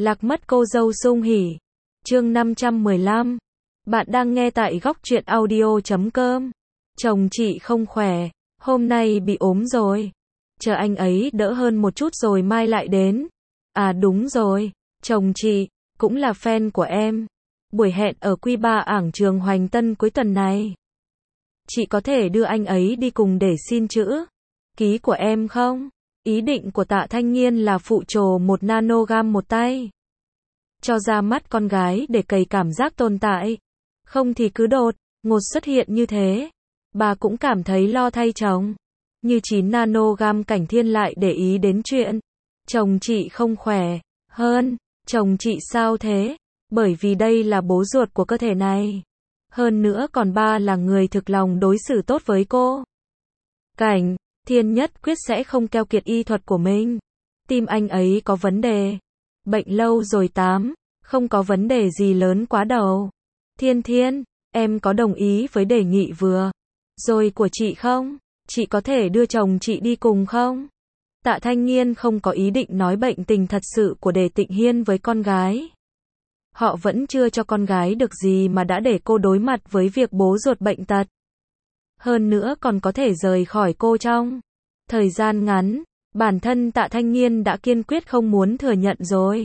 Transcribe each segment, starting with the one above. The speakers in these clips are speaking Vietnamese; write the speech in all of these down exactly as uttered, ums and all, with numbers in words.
Lạc mất cô dâu sung hỉ. Chương năm trăm mười lăm. Bạn đang nghe tại góc truyện audio chấm com. Chồng chị không khỏe, hôm nay bị ốm rồi. Chờ anh ấy đỡ hơn một chút rồi mai lại đến. À đúng rồi, chồng chị cũng là fan của em. Buổi hẹn ở Quy ba ảng trường Hoành Tân cuối tuần này. Chị có thể đưa anh ấy đi cùng để xin chữ ký của em không? Ý định của Tạ Thanh Nghiên là phụ trồ một nanogam một tay. Cho ra mắt con gái để cày cảm giác tồn tại. Không thì cứ đột ngột xuất hiện như thế. Bà cũng cảm thấy lo thay chồng. Như chín nanogam Cảnh Thiên lại để ý đến chuyện chồng chị không khỏe hơn. Chồng chị sao thế? Bởi vì đây là bố ruột của cơ thể này. Hơn nữa còn ba là người thực lòng đối xử tốt với cô. Cảnh Thiên nhất quyết sẽ không keo kiệt y thuật của mình. Tim anh ấy có vấn đề. Bệnh lâu rồi tám. Không có vấn đề gì lớn quá đâu. Thiên Thiên, em có đồng ý với đề nghị vừa rồi của chị không? Chị có thể đưa chồng chị đi cùng không? Tạ Thanh Nghiên không có ý định nói bệnh tình thật sự của Đề Tịnh Hiên với con gái. Họ vẫn chưa cho con gái được gì mà đã để cô đối mặt với việc bố ruột bệnh tật. Hơn nữa còn có thể rời khỏi cô trong thời gian ngắn. Bản thân Tạ Thanh Nghiên đã kiên quyết không muốn thừa nhận rồi.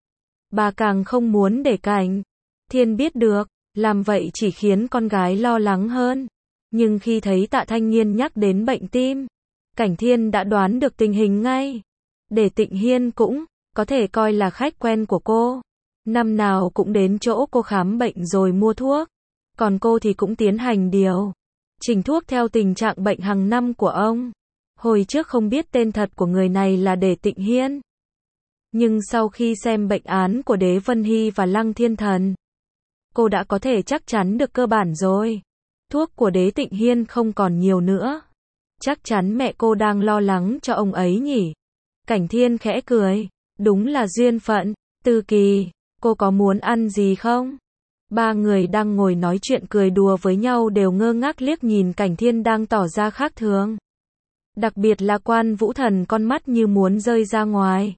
Bà càng không muốn để Cảnh Thiên biết được. Làm vậy chỉ khiến con gái lo lắng hơn. Nhưng khi thấy Tạ Thanh Nghiên nhắc đến bệnh tim, Cảnh Thiên đã đoán được tình hình ngay. Đề Tịnh Hiên cũng có thể coi là khách quen của cô. Năm nào cũng đến chỗ cô khám bệnh rồi mua thuốc. Còn cô thì cũng tiến hành điều chỉnh thuốc theo tình trạng bệnh hàng năm của ông. Hồi trước không biết tên thật của người này là Đề Tịnh Hiên. Nhưng sau khi xem bệnh án của Đế Vân Hy và Lăng Thiên Thần, cô đã có thể chắc chắn được cơ bản rồi. Thuốc của Đế Tịnh Hiên không còn nhiều nữa. Chắc chắn mẹ cô đang lo lắng cho ông ấy nhỉ. Cảnh Thiên khẽ cười. Đúng là duyên phận. Tư Kỳ, cô có muốn ăn gì không? Ba người đang ngồi nói chuyện cười đùa với nhau đều ngơ ngác liếc nhìn Cảnh Thiên đang tỏ ra khác thường. Đặc biệt là Quan Vũ Thần, con mắt như muốn rơi ra ngoài.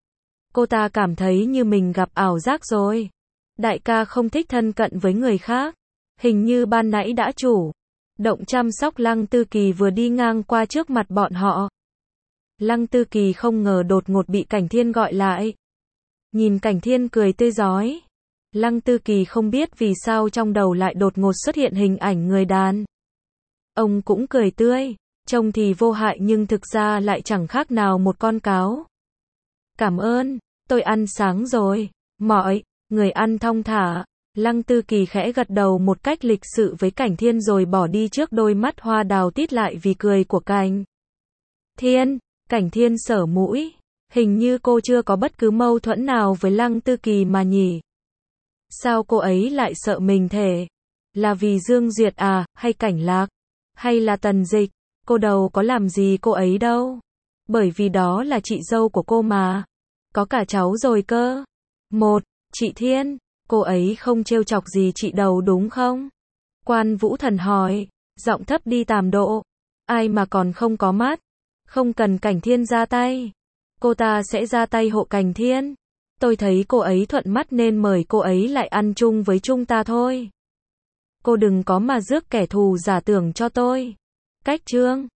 Cô ta cảm thấy như mình gặp ảo giác rồi. Đại ca không thích thân cận với người khác. Hình như ban nãy đã chủ động chăm sóc Lăng Tư Kỳ vừa đi ngang qua trước mặt bọn họ. Lăng Tư Kỳ không ngờ đột ngột bị Cảnh Thiên gọi lại. Nhìn Cảnh Thiên cười tươi rói. Lăng Tư Kỳ không biết vì sao trong đầu lại đột ngột xuất hiện hình ảnh người đàn ông cũng cười tươi. Trông thì vô hại nhưng thực ra lại chẳng khác nào một con cáo. Cảm ơn, tôi ăn sáng rồi. Mọi người ăn thong thả. Lăng Tư Kỳ khẽ gật đầu một cách lịch sự với Cảnh Thiên rồi bỏ đi trước đôi mắt hoa đào tít lại vì cười của Cảnh Thiên. Cảnh Thiên sở mũi. Hình như cô chưa có bất cứ mâu thuẫn nào với Lăng Tư Kỳ mà nhỉ? Sao cô ấy lại sợ mình thể? Là vì Dương Duyệt à, hay Cảnh Lạc? Hay là Tần Dịch? Cô đâu có làm gì cô ấy đâu. Bởi vì đó là chị dâu của cô mà. Có cả cháu rồi cơ. Một, chị Thiên. Cô ấy không trêu chọc gì chị đầu đúng không? Quan Vũ Thần hỏi. Giọng thấp đi tàm độ. Ai mà còn không có mắt. Không cần Cảnh Thiên ra tay. Cô ta sẽ ra tay hộ Cảnh Thiên. Tôi thấy cô ấy thuận mắt nên mời cô ấy lại ăn chung với chúng ta thôi. Cô đừng có mà rước kẻ thù giả tưởng cho tôi. Cách chương